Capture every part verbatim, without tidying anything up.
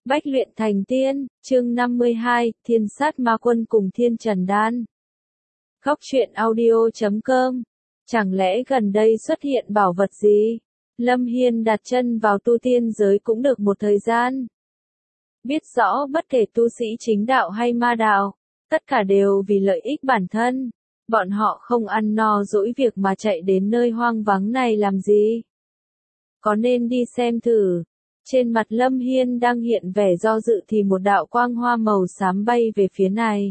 Bách luyện thành tiên, chương năm mươi hai, Thiên sát ma quân cùng Thiên Trần Đan. Góc truyện audio chấm com. Chẳng lẽ gần đây xuất hiện bảo vật gì? Lâm Hiên đặt chân vào tu tiên giới cũng được một thời gian. Biết rõ bất kể tu sĩ chính đạo hay ma đạo, tất cả đều vì lợi ích bản thân. Bọn họ không ăn no dỗi việc mà chạy đến nơi hoang vắng này làm gì? Có nên đi xem thử? Trên mặt Lâm Hiên đang hiện vẻ do dự thì một đạo quang hoa màu xám bay về phía này.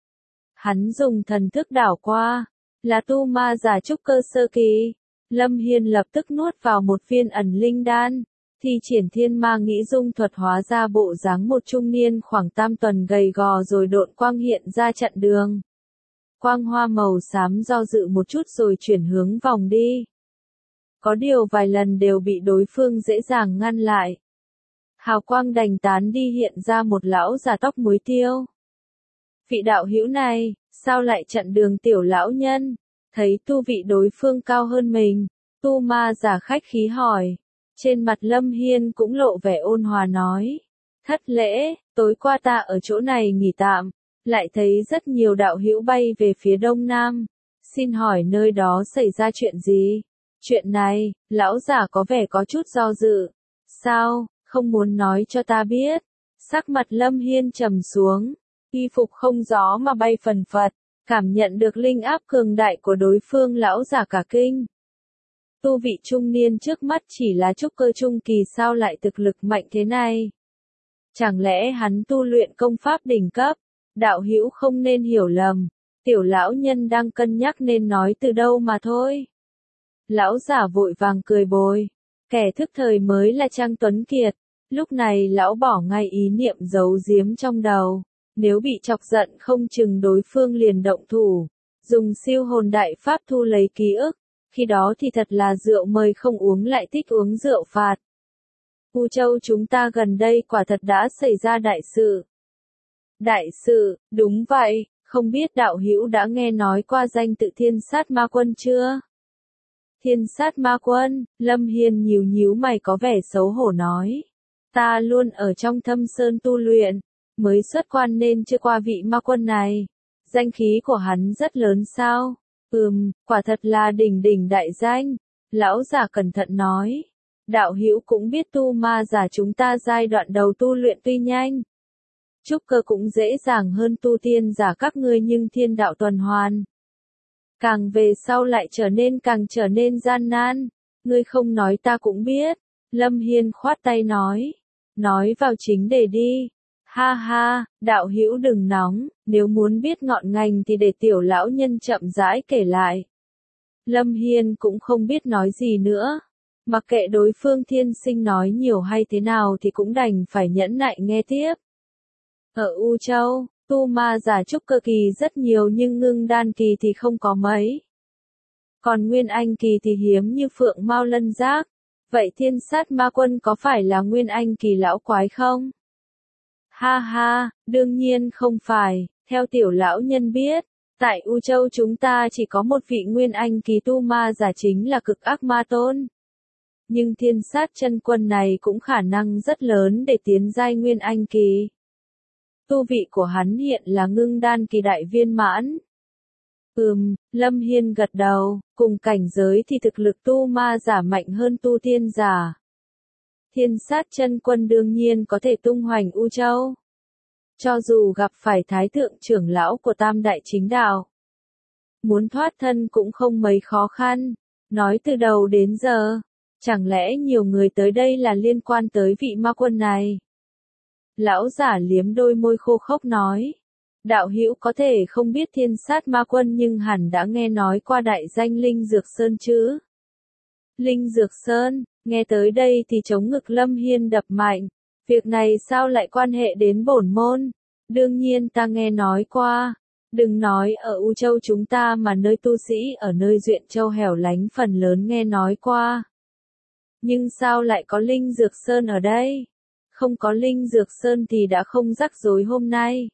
Hắn dùng thần thức đảo qua, là tu ma giả trúc cơ sơ kỳ. Lâm Hiên lập tức nuốt vào một viên ẩn linh đan, thi triển thiên ma nghĩ dung thuật hóa ra bộ dáng một trung niên khoảng tam tuần gầy gò rồi độn quang hiện ra chặn đường. Quang hoa màu xám do dự một chút rồi chuyển hướng vòng đi. Có điều vài lần đều bị đối phương dễ dàng ngăn lại. Hào quang đành tán đi hiện ra một lão già tóc muối tiêu. Vị đạo hữu này, sao lại chặn đường tiểu lão nhân? Thấy tu vị đối phương cao hơn mình, tu ma giả khách khí hỏi. Trên mặt Lâm Hiên cũng lộ vẻ ôn hòa nói. Thất lễ, tối qua ta ở chỗ này nghỉ tạm, lại thấy rất nhiều đạo hữu bay về phía đông nam. Xin hỏi nơi đó xảy ra chuyện gì? Chuyện này, lão giả có vẻ có chút do dự. Sao, không muốn nói cho ta biết? Sắc mặt Lâm Hiên trầm xuống, y phục không gió mà bay phần phật, cảm nhận được linh áp cường đại của đối phương lão giả cả kinh. Tu vị trung niên trước mắt chỉ là trúc cơ trung kỳ sao lại thực lực mạnh thế này? Chẳng lẽ hắn tu luyện công pháp đỉnh cấp? Đạo hữu không nên hiểu lầm, tiểu lão nhân đang cân nhắc nên nói từ đâu mà thôi. Lão giả vội vàng cười bồi, kẻ thức thời mới là Trang Tuấn Kiệt. Lúc này lão bỏ ngay ý niệm giấu giếm trong đầu, nếu bị chọc giận không chừng đối phương liền động thủ, dùng siêu hồn đại pháp thu lấy ký ức, khi đó thì thật là rượu mời không uống lại thích uống rượu phạt. U Châu chúng ta gần đây quả thật đã xảy ra đại sự. Đại sự, đúng vậy, không biết đạo hữu đã nghe nói qua danh tự Thiên sát ma quân chưa? Thiên sát ma quân, Lâm Hiên nhíu nhíu mày có vẻ xấu hổ nói. Ta luôn ở trong thâm sơn tu luyện, mới xuất quan nên chưa qua vị ma quân này. Danh khí của hắn rất lớn sao? Ừm, quả thật là đỉnh đỉnh đại danh. Lão giả cẩn thận nói. Đạo hữu cũng biết tu ma giả chúng ta giai đoạn đầu tu luyện tuy nhanh. Trúc cơ cũng dễ dàng hơn tu tiên giả các ngươi nhưng thiên đạo tuần hoàn. Càng về sau lại trở nên càng trở nên gian nan. Ngươi không nói ta cũng biết. Lâm Hiên khoát tay nói. Nói vào chính đề đi. Ha ha, đạo hữu đừng nóng, nếu muốn biết ngọn ngành thì để tiểu lão nhân chậm rãi kể lại. Lâm Hiên cũng không biết nói gì nữa. Mặc kệ đối phương thiên sinh nói nhiều hay thế nào thì cũng đành phải nhẫn nại nghe tiếp. Ở U Châu, tu ma giả trúc cơ kỳ rất nhiều nhưng ngưng đan kỳ thì không có mấy. Còn nguyên anh kỳ thì hiếm như phượng mao lân giác. Vậy thiên sát ma quân có phải là nguyên anh kỳ lão quái không? Ha ha, đương nhiên không phải, theo tiểu lão nhân biết, tại U Châu chúng ta chỉ có một vị nguyên anh kỳ tu ma giả chính là cực ác ma tôn. Nhưng thiên sát chân quân này cũng khả năng rất lớn để tiến giai nguyên anh kỳ. Tu vị của hắn hiện là ngưng đan kỳ đại viên mãn. Ừm, Lâm Hiên gật đầu, cùng cảnh giới thì thực lực tu ma giả mạnh hơn tu tiên giả. Thiên sát chân quân đương nhiên có thể tung hoành U Châu. Cho dù gặp phải thái thượng trưởng lão của tam đại chính đạo, muốn thoát thân cũng không mấy khó khăn. Nói từ đầu đến giờ, chẳng lẽ nhiều người tới đây là liên quan tới vị ma quân này? Lão giả liếm đôi môi khô khốc nói. Đạo hữu có thể không biết thiên sát ma quân nhưng hẳn đã nghe nói qua đại danh Linh Dược Sơn chứ? Linh Dược Sơn, nghe tới đây thì chống ngực Lâm Hiên đập mạnh. Việc này sao lại quan hệ đến bổn môn? Đương nhiên ta nghe nói qua. Đừng nói ở U Châu chúng ta mà nơi tu sĩ ở nơi Duyện Châu hẻo lánh phần lớn nghe nói qua. Nhưng sao lại có Linh Dược Sơn ở đây? Không có Linh Dược Sơn thì đã không rắc rối hôm nay.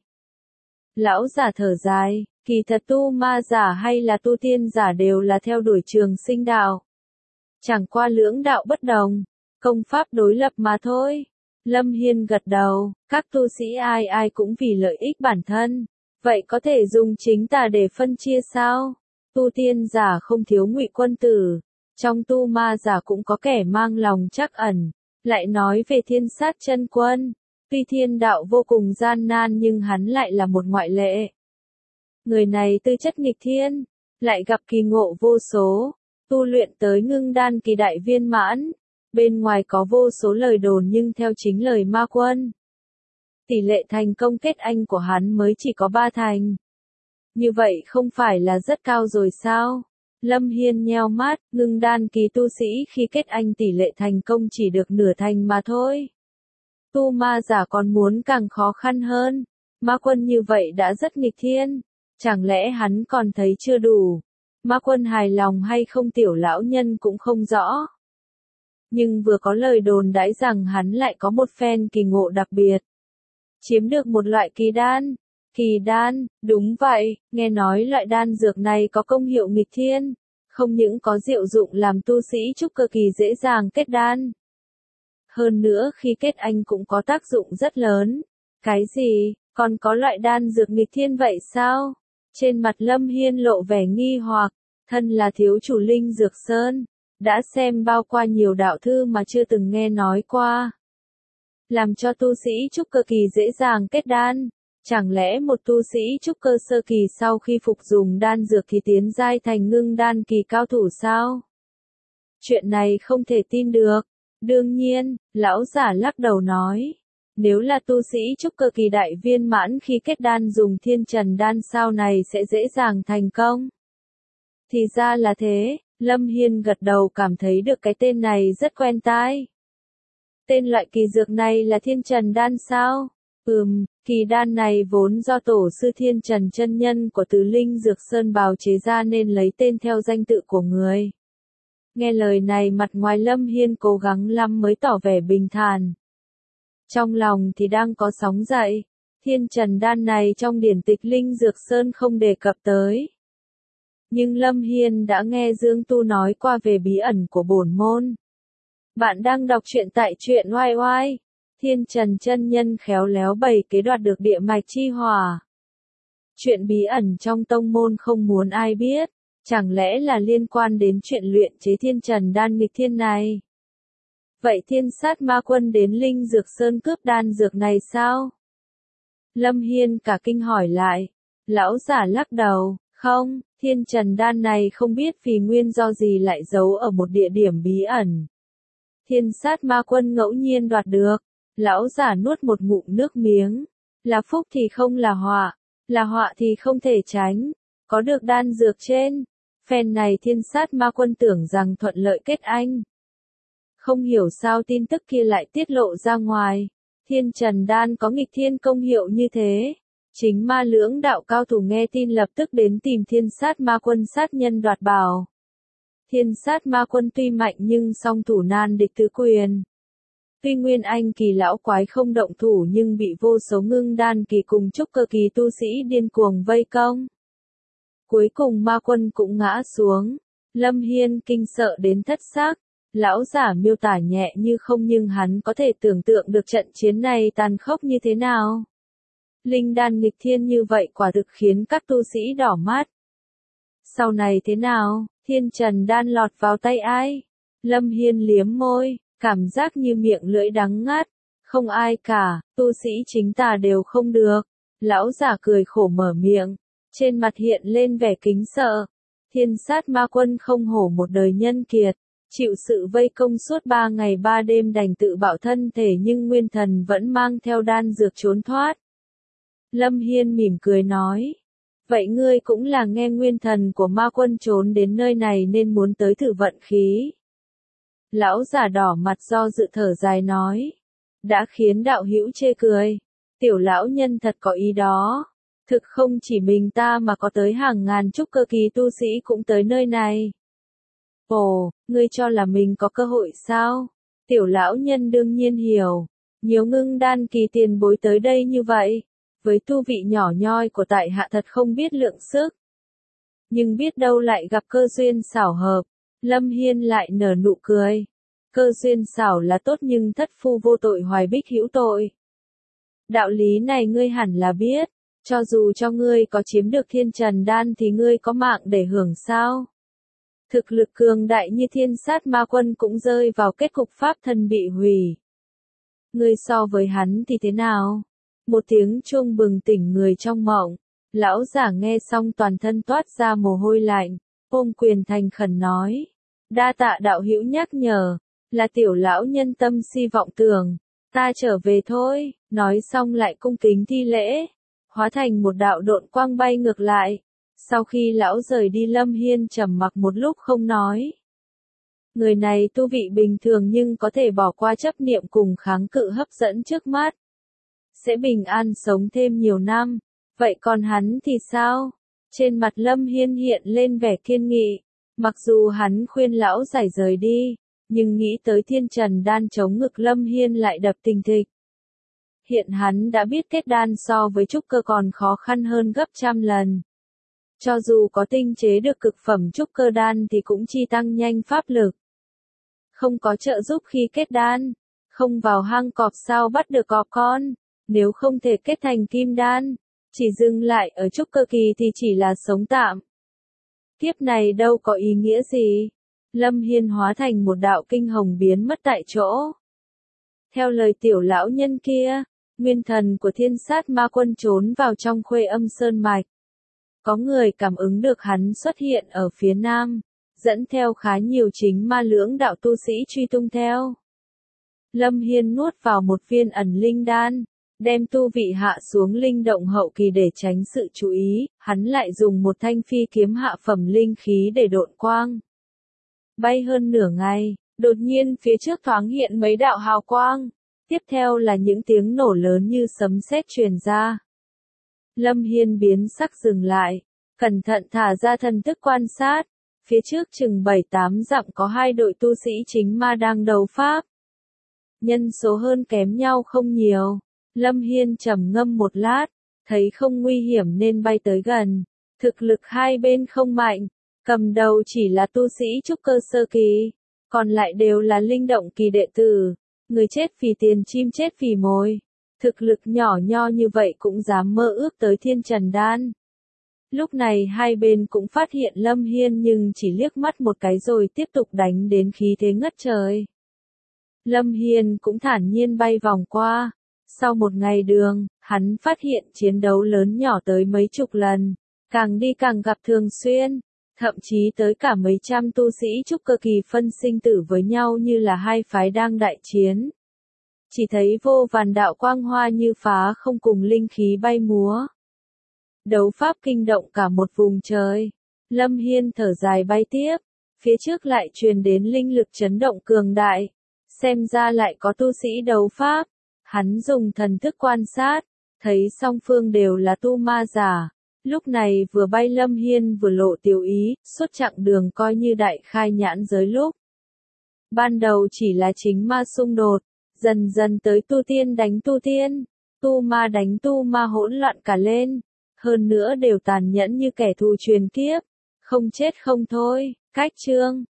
Lão giả thở dài, kỳ thật tu ma giả hay là tu tiên giả đều là theo đuổi trường sinh đạo. Chẳng qua lưỡng đạo bất đồng, công pháp đối lập mà thôi. Lâm Hiên gật đầu, các tu sĩ ai ai cũng vì lợi ích bản thân. Vậy có thể dùng chính tà để phân chia sao? Tu tiên giả không thiếu ngụy quân tử. Trong tu ma giả cũng có kẻ mang lòng trắc ẩn. Lại nói về Thiên Sát chân quân. Tuy thiên đạo vô cùng gian nan nhưng hắn lại là một ngoại lệ. Người này tư chất nghịch thiên. Lại gặp kỳ ngộ vô số. Tu luyện tới ngưng đan kỳ đại viên mãn. Bên ngoài có vô số lời đồn nhưng theo chính lời ma quân. Tỷ lệ thành công kết anh của hắn mới chỉ có ba thành. Như vậy không phải là rất cao rồi sao? Lâm Hiên nheo mắt, ngưng đan kỳ tu sĩ khi kết anh tỷ lệ thành công chỉ được nửa thành mà thôi. Tu ma giả còn muốn càng khó khăn hơn. Ma quân như vậy đã rất nghịch thiên. Chẳng lẽ hắn còn thấy chưa đủ? Ma quân hài lòng hay không tiểu lão nhân cũng không rõ. Nhưng vừa có lời đồn đãi rằng hắn lại có một phen kỳ ngộ đặc biệt. Chiếm được một loại kỳ đan. Kỳ đan, đúng vậy, nghe nói loại đan dược này có công hiệu nghịch thiên. Không những có diệu dụng làm tu sĩ trúc cơ kỳ dễ dàng kết đan. Hơn nữa khi kết anh cũng có tác dụng rất lớn. Cái gì, còn có loại đan dược nghịch thiên vậy sao? Trên mặt Lâm Hiên lộ vẻ nghi hoặc, thân là thiếu chủ Linh Dược Sơn. Đã xem bao qua nhiều đạo thư mà chưa từng nghe nói qua. Làm cho tu sĩ trúc cơ kỳ dễ dàng kết đan. Chẳng lẽ một tu sĩ trúc cơ sơ kỳ sau khi phục dùng đan dược thì tiến giai thành ngưng đan kỳ cao thủ sao? Chuyện này không thể tin được. Đương nhiên, lão giả lắc đầu nói. Nếu là tu sĩ trúc cơ kỳ đại viên mãn khi kết đan dùng thiên trần đan sau này sẽ dễ dàng thành công. Thì ra là thế, Lâm Hiên gật đầu cảm thấy được cái tên này rất quen tai. Tên loại kỳ dược này là thiên trần đan sao? Ừm, kỳ đan này vốn do tổ sư Thiên Trần chân nhân của Từ Linh Dược Sơn bào chế ra nên lấy tên theo danh tự của người. Nghe lời này mặt ngoài Lâm Hiên cố gắng lắm mới tỏ vẻ bình thản. Trong lòng thì đang có sóng dậy, Thiên Trần đan này trong điển tịch Linh Dược Sơn không đề cập tới. Nhưng Lâm Hiên đã nghe Dương Tu nói qua về bí ẩn của bổn môn. Bạn đang đọc truyện tại truyện oai oai. Thiên Trần chân nhân khéo léo bày kế đoạt được địa mạch chi hỏa. Chuyện bí ẩn trong tông môn không muốn ai biết, chẳng lẽ là liên quan đến chuyện luyện chế Thiên Trần đan nghịch thiên này? Vậy Thiên Sát ma quân đến Linh Dược Sơn cướp đan dược này sao? Lâm Hiên cả kinh hỏi lại. Lão giả lắc đầu, không, Thiên Trần đan này không biết vì nguyên do gì lại giấu ở một địa điểm bí ẩn. Thiên Sát ma quân ngẫu nhiên đoạt được. Lão giả nuốt một ngụm nước miếng. Là phúc thì không là họa, là họa thì không thể tránh. Có được đan dược trên, phen này Thiên Sát ma quân tưởng rằng thuận lợi kết anh. Không hiểu sao tin tức kia lại tiết lộ ra ngoài. Thiên Trần đan có nghịch thiên công hiệu như thế. Chính ma lưỡng đạo cao thủ nghe tin lập tức đến tìm Thiên Sát ma quân sát nhân đoạt bảo. Thiên Sát ma quân tuy mạnh nhưng song thủ nan địch tứ quyền. Tuy nguyên anh kỳ lão quái không động thủ nhưng bị vô số ngưng đan kỳ cùng trúc cơ kỳ tu sĩ điên cuồng vây công. Cuối cùng ma quân cũng ngã xuống. Lâm Hiên kinh sợ đến thất xác. Lão giả miêu tả nhẹ như không nhưng hắn có thể tưởng tượng được trận chiến này tàn khốc như thế nào. Linh đan nghịch thiên như vậy quả thực khiến các tu sĩ đỏ mắt. Sau này thế nào, Thiên Trần đan lọt vào tay ai? Lâm Hiên liếm môi. Cảm giác như miệng lưỡi đắng ngắt, không ai cả, tu sĩ chính tà đều không được. Lão giả cười khổ mở miệng, trên mặt hiện lên vẻ kính sợ. Thiên Sát ma quân không hổ một đời nhân kiệt, chịu sự vây công suốt ba ngày ba đêm đành tự bạo thân thể nhưng nguyên thần vẫn mang theo đan dược trốn thoát. Lâm Hiên mỉm cười nói, vậy ngươi cũng là nghe nguyên thần của ma quân trốn đến nơi này nên muốn tới thử vận khí. Lão giả đỏ mặt do dự thở dài nói. Đã khiến đạo hữu chê cười. Tiểu lão nhân thật có ý đó. Thực không chỉ mình ta mà có tới hàng ngàn trúc cơ kỳ tu sĩ cũng tới nơi này. Ồ, ngươi cho là mình có cơ hội sao? Tiểu lão nhân đương nhiên hiểu. Nhiều ngưng đan kỳ tiền bối tới đây như vậy. Với tu vị nhỏ nhoi của tại hạ thật không biết lượng sức. Nhưng biết đâu lại gặp cơ duyên xảo hợp. Lâm Hiên lại nở nụ cười. cơ duyên xảo là tốt nhưng thất phu vô tội hoài bích hữu tội. Đạo lý này ngươi hẳn là biết, cho dù cho ngươi có chiếm được thiên trần đan thì ngươi có mạng để hưởng sao? Thực lực cường đại như thiên sát ma quân cũng rơi vào kết cục pháp thân bị hủy. Ngươi so với hắn thì thế nào? Một tiếng chuông bừng tỉnh người trong mộng, lão giả nghe xong toàn thân toát ra mồ hôi lạnh, ôm quyền thành khẩn nói. Đa tạ đạo hữu nhắc nhở, là tiểu lão nhân tâm si vọng tưởng, ta trở về thôi, nói xong lại cung kính thi lễ, hóa thành một đạo độn quang bay ngược lại. Sau khi lão rời đi Lâm Hiên trầm mặc một lúc không nói. Người này tu vị bình thường nhưng có thể bỏ qua chấp niệm cùng kháng cự hấp dẫn trước mắt. Sẽ bình an sống thêm nhiều năm, vậy còn hắn thì sao? Trên mặt Lâm Hiên hiện lên vẻ kiên nghị, mặc dù hắn khuyên lão giải rời đi, nhưng nghĩ tới thiên trần đan chống ngực Lâm Hiên lại đập thình thịch. Hiện hắn đã biết kết đan so với trúc cơ còn khó khăn hơn gấp trăm lần. Cho dù có tinh chế được cực phẩm trúc cơ đan thì cũng chi tăng nhanh pháp lực. Không có trợ giúp khi kết đan, không vào hang cọp sao bắt được cọp con, nếu không thể kết thành kim đan, chỉ dừng lại ở trúc cơ kỳ thì chỉ là sống tạm. Kiếp này đâu có ý nghĩa gì. Lâm Hiên hóa thành một đạo kinh hồng biến mất tại chỗ. Theo lời tiểu lão nhân kia, nguyên thần của thiên sát ma quân trốn vào trong Khuê Âm Sơn Mạch. Có người cảm ứng được hắn xuất hiện ở phía nam, dẫn theo khá nhiều chính ma lưỡng đạo tu sĩ truy tung theo. Lâm Hiên nuốt vào một viên ẩn linh đan, đem tu vị hạ xuống linh động hậu kỳ để tránh sự chú ý, hắn lại dùng một thanh phi kiếm hạ phẩm linh khí để độn quang. Bay hơn nửa ngày, đột nhiên phía trước thoáng hiện mấy đạo hào quang, tiếp theo là những tiếng nổ lớn như sấm sét truyền ra. Lâm Hiên biến sắc dừng lại, cẩn thận thả ra thần thức quan sát, phía trước chừng bảy tám dặm có hai đội tu sĩ chính ma đang đấu pháp. Nhân số hơn kém nhau không nhiều, Lâm Hiên trầm ngâm một lát, thấy không nguy hiểm nên bay tới gần, thực lực hai bên không mạnh, cầm đầu chỉ là tu sĩ trúc cơ sơ kỳ, còn lại đều là linh động kỳ đệ tử, người chết vì tiền chim chết vì mồi. Thực lực nhỏ nho như vậy cũng dám mơ ước tới thiên trần đan. Lúc này hai bên cũng phát hiện Lâm Hiên nhưng chỉ liếc mắt một cái rồi tiếp tục đánh đến khí thế ngất trời. Lâm Hiên cũng thản nhiên bay vòng qua. Sau một ngày đường, hắn phát hiện chiến đấu lớn nhỏ tới mấy chục lần, càng đi càng gặp thường xuyên, thậm chí tới cả mấy trăm tu sĩ trúc cơ kỳ phân sinh tử với nhau như là hai phái đang đại chiến. Chỉ thấy vô vàn đạo quang hoa như phá không cùng linh khí bay múa. Đấu pháp kinh động cả một vùng trời. Lâm Hiên thở dài bay tiếp, phía trước lại truyền đến linh lực chấn động cường đại. Xem ra lại có tu sĩ đấu pháp. Hắn dùng thần thức quan sát, thấy song phương đều là tu ma giả. Lúc này vừa bay Lâm Hiên vừa lộ tiểu ý, suốt chặng đường coi như đại khai nhãn giới lúc. Ban đầu chỉ là chính ma xung đột. Dần dần tới tu tiên đánh tu tiên, tu ma đánh tu ma hỗn loạn cả lên, hơn nữa đều tàn nhẫn như kẻ thù truyền kiếp, không chết không thôi. Cách chương